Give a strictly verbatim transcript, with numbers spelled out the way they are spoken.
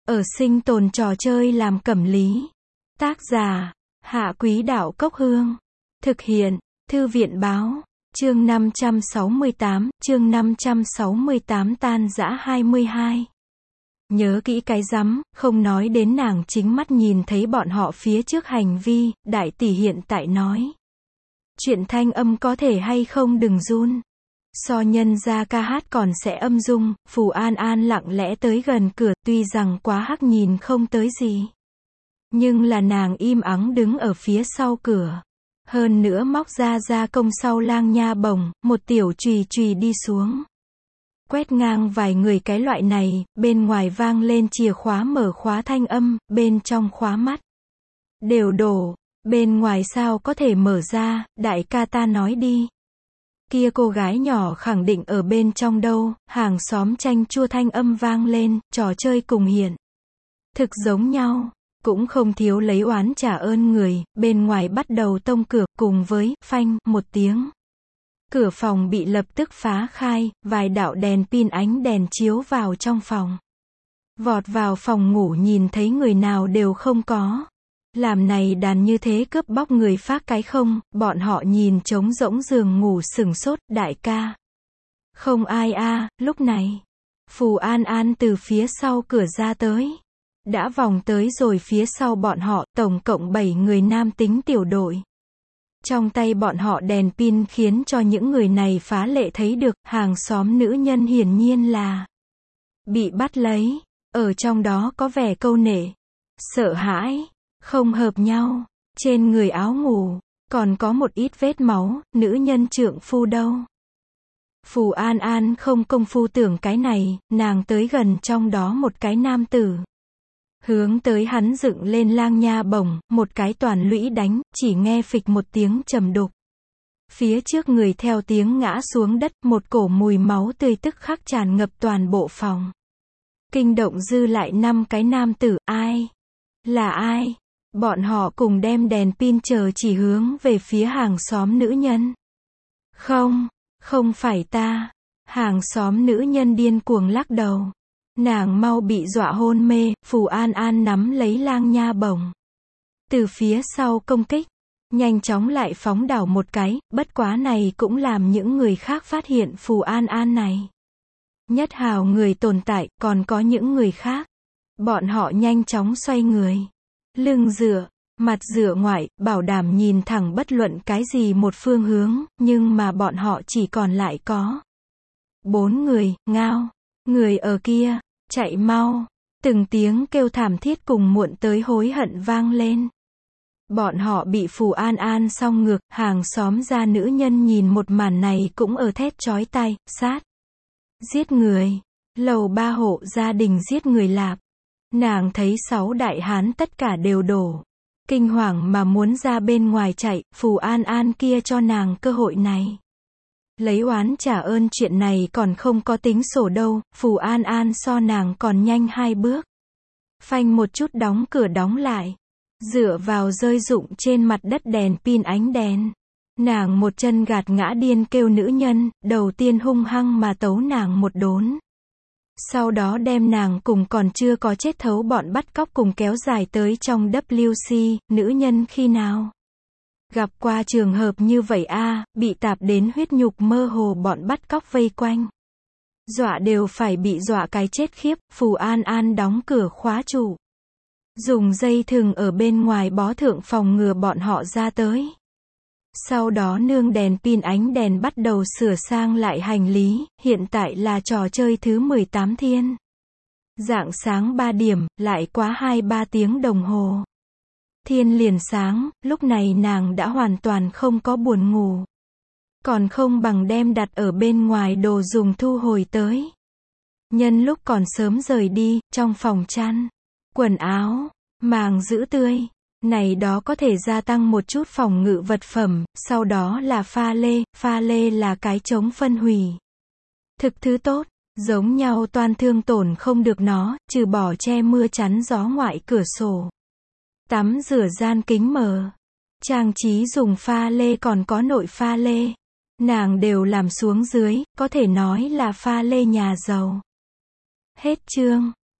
ở sinh tồn trò chơi làm cẩm lý. Tác giả, Hạ Quý Đạo Cốc Hương. Thực hiện, Thư viện Báo. Chương năm trăm sáu mươi tám, chương năm trăm sáu mươi tám tan rã hai mươi hai. Nhớ kỹ cái rắm, không nói đến nàng chính mắt nhìn thấy bọn họ phía trước hành vi, đại tỷ hiện tại nói. Chuyện thanh âm có thể hay không đừng run. So nhân ra ca hát còn sẽ âm dung, Phù An An lặng lẽ tới gần cửa, tuy rằng quá hắc nhìn không tới gì. Nhưng là nàng im ắng đứng ở phía sau cửa. Hơn nữa móc ra ra công sau lang nha bổng, một tiểu chùy chùy đi xuống. Quét ngang vài người cái loại này, bên ngoài vang lên chìa khóa mở khóa thanh âm, bên trong khóa mắt. Đều đổ, bên ngoài sao có thể mở ra, đại ca ta nói đi. Kia cô gái nhỏ khẳng định ở bên trong đâu, hàng xóm chanh chua thanh âm vang lên, trò chơi cùng hiện. Thực giống nhau, cũng không thiếu lấy oán trả ơn người, bên ngoài bắt đầu tông cửa, cùng với, phanh, một tiếng. Cửa phòng bị lập tức phá khai, vài đạo đèn pin ánh đèn chiếu vào trong phòng. Vọt vào phòng ngủ nhìn thấy người nào đều không có. Làm này đàn như thế cướp bóc người phát cái không, bọn họ nhìn trống rỗng giường ngủ sửng sốt, đại ca. Không ai a, lúc này. Phù An An từ phía sau cửa ra tới. Đã vòng tới rồi phía sau bọn họ, tổng cộng bảy người nam tính tiểu đội. Trong tay bọn họ đèn pin khiến cho những người này phá lệ thấy được, hàng xóm nữ nhân hiển nhiên là bị bắt lấy, ở trong đó có vẻ câu nệ, sợ hãi, không hợp nhau, trên người áo ngủ, còn có một ít vết máu, nữ nhân trượng phu đâu. Phù An An không công phu tưởng cái này, nàng tới gần trong đó một cái nam tử. Hướng tới hắn dựng lên lang nha bổng, một cái toàn lũy đánh, chỉ nghe phịch một tiếng trầm đục. Phía trước người theo tiếng ngã xuống đất, một cổ mùi máu tươi tức khắc tràn ngập toàn bộ phòng. Kinh động dư lại năm cái nam tử, ai? Là ai? Bọn họ cùng đem đèn pin chờ chỉ hướng về phía hàng xóm nữ nhân. Không, không phải ta. Hàng xóm nữ nhân điên cuồng lắc đầu. Nàng mau bị dọa hôn mê, Phù An An nắm lấy lang nha bổng. Từ phía sau công kích, nhanh chóng lại phóng đảo một cái, bất quá này cũng làm những người khác phát hiện Phù An An này. Nhất hào người tồn tại, còn có những người khác. Bọn họ nhanh chóng xoay người. Lưng dựa, mặt dựa ngoại, bảo đảm nhìn thẳng bất luận cái gì một phương hướng, nhưng mà bọn họ chỉ còn lại có bốn người, ngao, người ở kia, chạy mau, từng tiếng kêu thảm thiết cùng muộn tới hối hận vang lên. Bọn họ bị Phù An An song ngược, hàng xóm gia nữ nhân nhìn một màn này cũng ở thét chói tai, sát, giết người, lầu ba hộ gia đình giết người lạp. Nàng thấy sáu đại hán tất cả đều đổ. Kinh hoàng mà muốn ra bên ngoài chạy, Phù An An kia cho nàng cơ hội này. Lấy oán trả ơn chuyện này còn không có tính sổ đâu, Phù An An so nàng còn nhanh hai bước. Phanh một chút đóng cửa đóng lại. Dựa vào rơi rụng trên mặt đất đèn pin ánh đèn. Nàng một chân gạt ngã điên kêu nữ nhân, đầu tiên hung hăng mà tấu nàng một đốn. Sau đó đem nàng cùng còn chưa có chết thấu bọn bắt cóc cùng kéo dài tới trong W C, nữ nhân khi nào gặp qua trường hợp như vậy a, bị tạp đến huyết nhục mơ hồ bọn bắt cóc vây quanh. Dọa đều phải bị dọa cái chết khiếp, Phù An An đóng cửa khóa trụ. Dùng dây thừng ở bên ngoài bó thượng phòng ngừa bọn họ ra tới. Sau đó nương đèn pin ánh đèn bắt đầu sửa sang lại hành lý, hiện tại là trò chơi thứ mười tám thiên. Rạng sáng ba điểm, lại quá hai ba tiếng đồng hồ. Thiên liền sáng, lúc này nàng đã hoàn toàn không có buồn ngủ. Còn không bằng đem đặt ở bên ngoài đồ dùng thu hồi tới. Nhân lúc còn sớm rời đi, trong phòng chăn, quần áo, màng giữ tươi. Này đó có thể gia tăng một chút phòng ngự vật phẩm, sau đó là pha lê, pha lê là cái chống phân hủy. Thực thứ tốt, giống nhau toan thương tổn không được nó, trừ bỏ che mưa chắn gió ngoại cửa sổ. Tắm rửa gian kính mờ. Trang trí dùng pha lê còn có nội pha lê. Nàng đều làm xuống dưới, có thể nói là pha lê nhà giàu. Hết chương.